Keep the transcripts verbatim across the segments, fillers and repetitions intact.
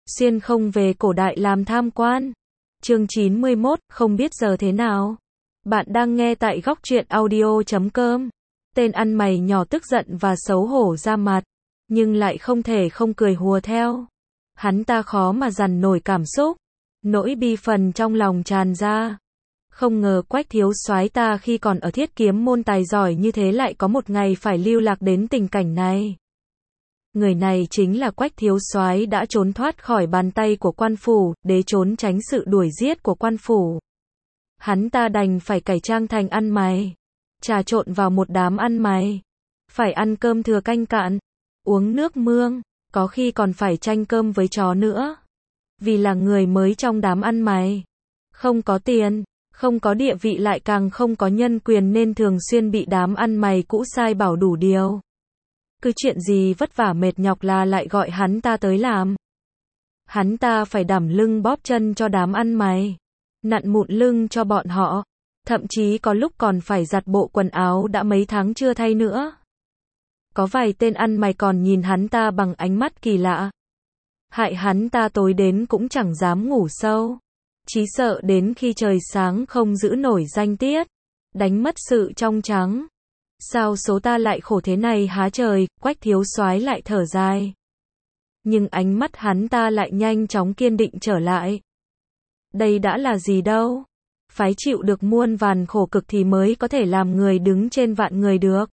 xuyên không về cổ đại làm tham quan. Chương chín mươi mốt, không biết giờ thế nào. Bạn đang nghe tại góc truyện audio chấm com. Tên ăn mày nhỏ tức giận và xấu hổ ra mặt, nhưng lại không thể không cười hùa theo. Hắn ta khó mà dằn nổi cảm xúc, nỗi bi phần trong lòng tràn ra. Không ngờ Quách thiếu soái ta khi còn ở Thiết Kiếm môn tài giỏi như thế lại có một ngày phải lưu lạc đến tình cảnh này. Người này chính là Quách thiếu soái đã trốn thoát khỏi bàn tay của quan phủ, để trốn tránh sự đuổi giết của quan phủ. Hắn ta đành phải cải trang thành ăn mày, trà trộn vào một đám ăn mày. Phải ăn cơm thừa canh cạn, uống nước mương, có khi còn phải tranh cơm với chó nữa. Vì là người mới trong đám ăn mày, không có tiền, không có địa vị lại càng không có nhân quyền nên thường xuyên bị đám ăn mày cũ sai bảo đủ điều. Cứ chuyện gì vất vả mệt nhọc là lại gọi hắn ta tới làm. Hắn ta phải đảm lưng bóp chân cho đám ăn mày, nặn mụn lưng cho bọn họ, thậm chí có lúc còn phải giặt bộ quần áo đã mấy tháng chưa thay nữa. Có vài tên ăn mày còn nhìn hắn ta bằng ánh mắt kỳ lạ. Hại hắn ta tối đến cũng chẳng dám ngủ sâu, chí sợ đến khi trời sáng không giữ nổi danh tiết, đánh mất sự trong trắng. Sao số ta lại khổ thế này há trời, Quách thiếu soái lại thở dài. Nhưng ánh mắt hắn ta lại nhanh chóng kiên định trở lại. Đây đã là gì đâu, phái chịu được muôn vàn khổ cực thì mới có thể làm người đứng trên vạn người được.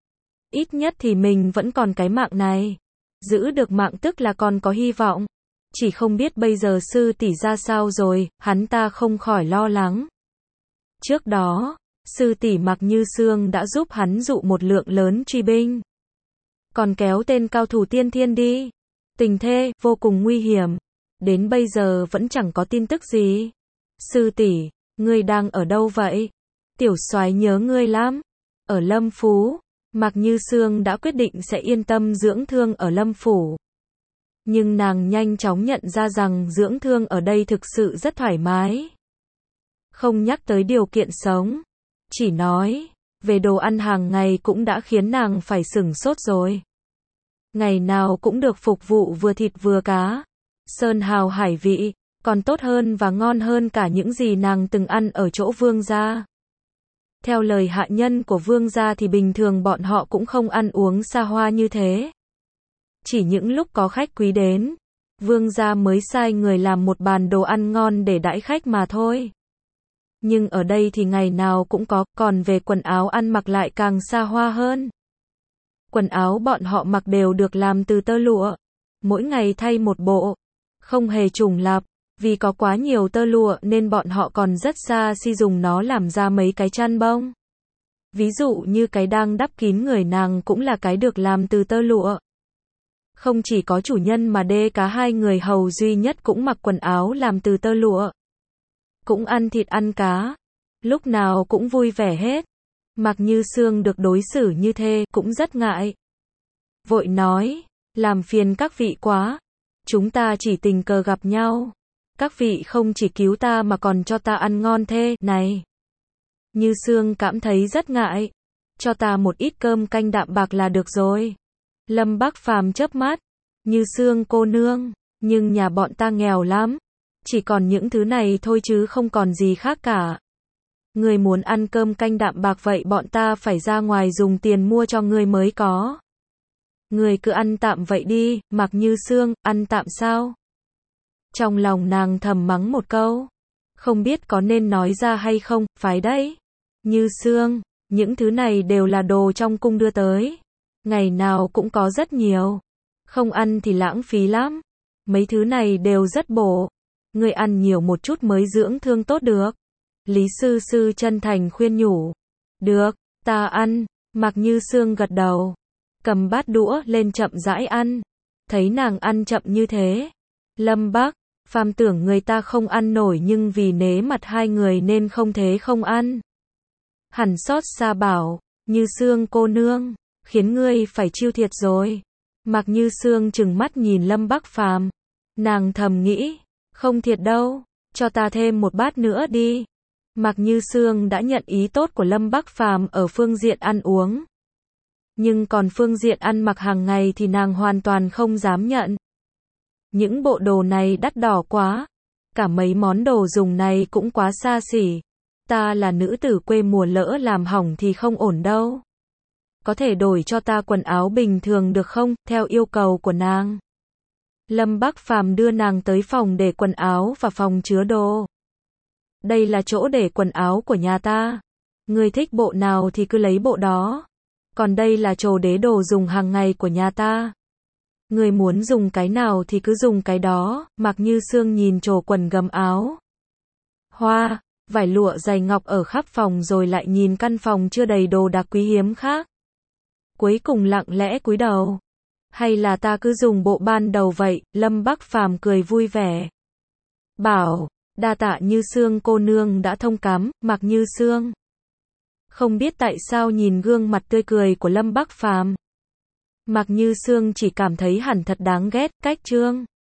Ít nhất thì mình vẫn còn cái mạng này. Giữ được mạng tức là còn có hy vọng. Chỉ không biết bây giờ sư tỷ ra sao rồi, hắn ta không khỏi lo lắng. Trước đó, sư tỷ Mạc Như Sương đã giúp hắn dụ một lượng lớn truy binh, còn kéo tên cao thủ tiên thiên đi. Tình thế vô cùng nguy hiểm, đến bây giờ vẫn chẳng có tin tức gì. Sư tỷ, ngươi đang ở đâu vậy? Tiểu soái nhớ ngươi lắm. Ở Lâm Phú. Mạc Như Sương đã quyết định sẽ yên tâm dưỡng thương ở Lâm Phủ. Nhưng nàng nhanh chóng nhận ra rằng dưỡng thương ở đây thực sự rất thoải mái. Không nhắc tới điều kiện sống, chỉ nói về đồ ăn hàng ngày cũng đã khiến nàng phải sửng sốt rồi. Ngày nào cũng được phục vụ vừa thịt vừa cá, sơn hào hải vị, còn tốt hơn và ngon hơn cả những gì nàng từng ăn ở chỗ vương gia. Theo lời hạ nhân của vương gia thì bình thường bọn họ cũng không ăn uống xa hoa như thế. Chỉ những lúc có khách quý đến, vương gia mới sai người làm một bàn đồ ăn ngon để đãi khách mà thôi. Nhưng ở đây thì ngày nào cũng có, còn về quần áo ăn mặc lại càng xa hoa hơn. Quần áo bọn họ mặc đều được làm từ tơ lụa, mỗi ngày thay một bộ, không hề trùng lặp. Vì có quá nhiều tơ lụa nên bọn họ còn rất xa xỉ dùng nó làm ra mấy cái chăn bông. Ví dụ như cái đang đắp kín người nàng cũng là cái được làm từ tơ lụa. Không chỉ có chủ nhân mà đê cả hai người hầu duy nhất cũng mặc quần áo làm từ tơ lụa. Cũng ăn thịt ăn cá, lúc nào cũng vui vẻ hết. Mạc Như Sương được đối xử như thế cũng rất ngại. Vội nói, làm phiền các vị quá, chúng ta chỉ tình cờ gặp nhau. Các vị không chỉ cứu ta mà còn cho ta ăn ngon thế này. Như Sương cảm thấy rất ngại. Cho ta một ít cơm canh đạm bạc là được rồi. Lâm Bắc Phàm chớp mắt. Như Sương cô nương, nhưng nhà bọn ta nghèo lắm. Chỉ còn những thứ này thôi chứ không còn gì khác cả. Người muốn ăn cơm canh đạm bạc vậy bọn ta phải ra ngoài dùng tiền mua cho người mới có. Người cứ ăn tạm vậy đi, Mạc Như Sương, ăn tạm sao? Trong lòng nàng thầm mắng một câu, không biết có nên nói ra hay không, phải đấy. Như Sương, những thứ này đều là đồ trong cung đưa tới. Ngày nào cũng có rất nhiều. Không ăn thì lãng phí lắm. Mấy thứ này đều rất bổ. Người ăn nhiều một chút mới dưỡng thương tốt được. Lý sư sư chân thành khuyên nhủ. Được, ta ăn. Mạc Như Sương gật đầu, cầm bát đũa lên chậm rãi ăn. Thấy nàng ăn chậm như thế, Lâm Bắc Phàm tưởng người ta không ăn nổi nhưng vì nể mặt hai người nên không thế không ăn. Hẳn xót xa bảo, Như Sương cô nương, khiến ngươi phải chịu thiệt rồi. Mạc Như Sương trừng mắt nhìn Lâm Bắc Phàm, nàng thầm nghĩ, không thiệt đâu, cho ta thêm một bát nữa đi. Mạc Như Sương đã nhận ý tốt của Lâm Bắc Phàm ở phương diện ăn uống. Nhưng còn phương diện ăn mặc hàng ngày thì nàng hoàn toàn không dám nhận. Những bộ đồ này đắt đỏ quá. Cả mấy món đồ dùng này cũng quá xa xỉ. Ta là nữ tử quê mùa, lỡ làm hỏng thì không ổn đâu. Có thể đổi cho ta quần áo bình thường được không, theo yêu cầu của nàng. Lâm Bắc Phàm đưa nàng tới phòng để quần áo và phòng chứa đồ. Đây là chỗ để quần áo của nhà ta. Ngươi thích bộ nào thì cứ lấy bộ đó. Còn đây là chồ đế đồ dùng hàng ngày của nhà ta. Ngươi muốn dùng cái nào thì cứ dùng cái đó. Mạc Như Sương nhìn chồ quần gấm áo hoa, vải lụa dày ngọc ở khắp phòng, rồi lại nhìn căn phòng chưa đầy đồ đạc quý hiếm khác. Cuối cùng lặng lẽ cúi đầu. Hay là ta cứ dùng bộ ban đầu vậy? Lâm Bắc Phàm cười vui vẻ. Bảo, đa tạ Như Sương cô nương đã thông cảm. Mạc Như Sương không biết tại sao nhìn gương mặt tươi cười của Lâm Bắc Phàm, Mạc Như Sương chỉ cảm thấy hẳn thật đáng ghét. Cách chương